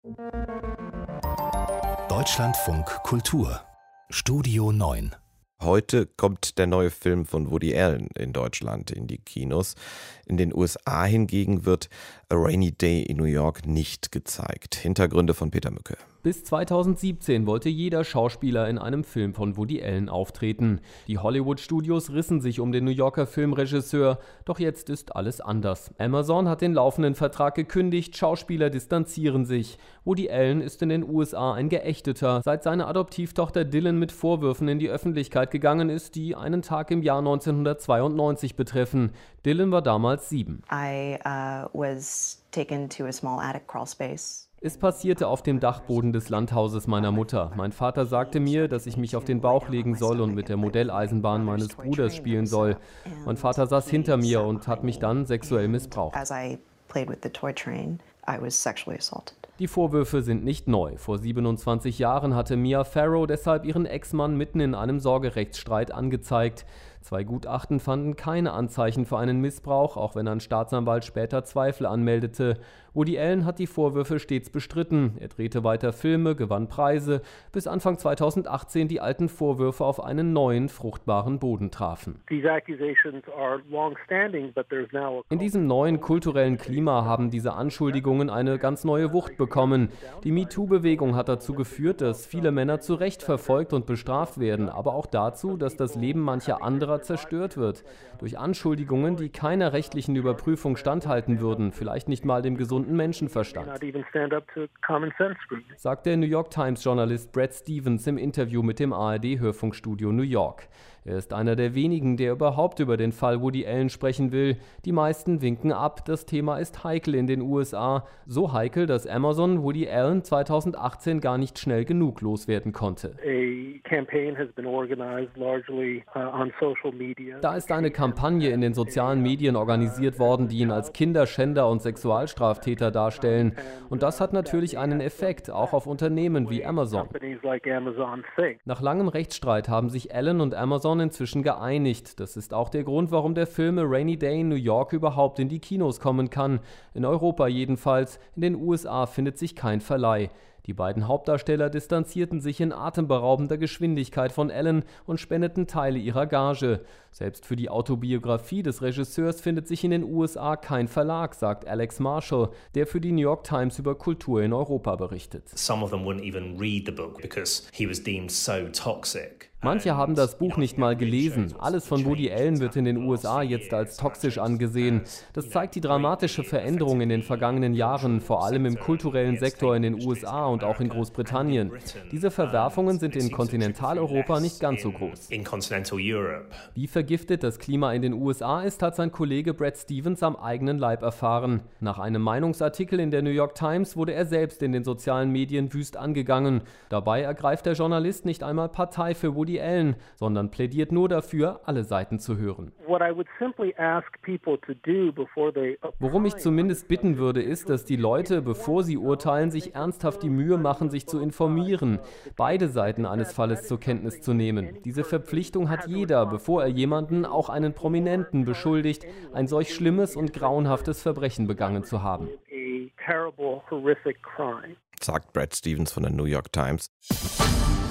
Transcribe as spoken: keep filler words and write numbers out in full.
Deutschlandfunk Kultur Studio neun. Heute kommt der neue Film von Woody Allen in Deutschland in die Kinos. In den U S A hingegen wird A Rainy Day in New York nicht gezeigt. Hintergründe von Peter Mücke. Bis zweitausendsiebzehn wollte jeder Schauspieler in einem Film von Woody Allen auftreten. Die Hollywood-Studios rissen sich um den New Yorker Filmregisseur, doch jetzt ist alles anders. Amazon hat den laufenden Vertrag gekündigt, Schauspieler distanzieren sich. Woody Allen ist in den U S A ein Geächteter, seit seine Adoptivtochter Dylan mit Vorwürfen in die Öffentlichkeit gegangen ist, die einen Tag im Jahr neunzehnhundertzweiundneunzig betreffen. Dylan war damals sieben. I uh, was taken to a small attic crawl space. Es passierte auf dem Dachboden des Landhauses meiner Mutter. Mein Vater sagte mir, dass ich mich auf den Bauch legen soll und mit der Modelleisenbahn meines Bruders spielen soll. Mein Vater saß hinter mir und hat mich dann sexuell missbraucht. Die Vorwürfe sind nicht neu. Vor siebenundzwanzig Jahren hatte Mia Farrow deshalb ihren Ex-Mann mitten in einem Sorgerechtsstreit angezeigt. Zwei Gutachten fanden keine Anzeichen für einen Missbrauch, auch wenn ein Staatsanwalt später Zweifel anmeldete. Woody Allen hat die Vorwürfe stets bestritten. Er drehte weiter Filme, gewann Preise, bis Anfang zweitausendachtzehn die alten Vorwürfe auf einen neuen, fruchtbaren Boden trafen. In diesem neuen kulturellen Klima haben diese Anschuldigungen eine ganz neue Wucht bekommen. Die MeToo-Bewegung hat dazu geführt, dass viele Männer zu Recht verfolgt und bestraft werden, aber auch dazu, dass das Leben mancher anderer zerstört wird. Durch Anschuldigungen, die keiner rechtlichen Überprüfung standhalten würden, vielleicht nicht mal dem gesunden Menschenverstand, sagt der New York Times-Journalist Brad Stevens im Interview mit dem A R D-Hörfunkstudio New York. Er ist einer der wenigen, der überhaupt über den Fall Woody Allen sprechen will. Die meisten winken ab, das Thema ist heikel in den U S A. So heikel, dass Amazon Woody Allen zweitausendachtzehn gar nicht schnell genug loswerden konnte. Da ist eine Kampagne in den sozialen Medien organisiert worden, die ihn als Kinderschänder und Sexualstraftäter darstellen. Und das hat natürlich einen Effekt, auch auf Unternehmen wie Amazon. Nach langem Rechtsstreit haben sich Allen und Amazon inzwischen geeinigt. Das ist auch der Grund, warum der Film A Rainy Day in New York überhaupt in die Kinos kommen kann. In Europa jedenfalls. In den U S A findet sich kein Verleih. Die beiden Hauptdarsteller distanzierten sich in atemberaubender Geschwindigkeit von Allen und spendeten Teile ihrer Gage. Selbst für die Autobiografie des Regisseurs findet sich in den U S A kein Verlag, sagt Alex Marshall, der für die New York Times über Kultur in Europa berichtet. Some of them wouldn't even read the book because he was deemed so toxic. Manche haben das Buch nicht mal gelesen. Alles von Woody Allen wird in den U S A jetzt als toxisch angesehen. Das zeigt die dramatische Veränderung in den vergangenen Jahren, vor allem im kulturellen Sektor in den U S A und auch in Großbritannien. Diese Verwerfungen sind in Kontinentaleuropa nicht ganz so groß. Wie vergiftet das Klima in den U S A ist, hat sein Kollege Brad Stevens am eigenen Leib erfahren. Nach einem Meinungsartikel in der New York Times wurde er selbst in den sozialen Medien wüst angegangen. Dabei ergreift der Journalist nicht einmal Partei für Woody Allen, sondern plädiert nur dafür, alle Seiten zu hören. Worum ich zumindest bitten würde, ist, dass die Leute, bevor sie urteilen, sich ernsthaft die Mühe machen, sich zu informieren, beide Seiten eines Falles zur Kenntnis zu nehmen. Diese Verpflichtung hat jeder, bevor er jemanden, auch einen Prominenten, beschuldigt, ein solch schlimmes und grauenhaftes Verbrechen begangen zu haben, sagt Brad Stevens von der New York Times.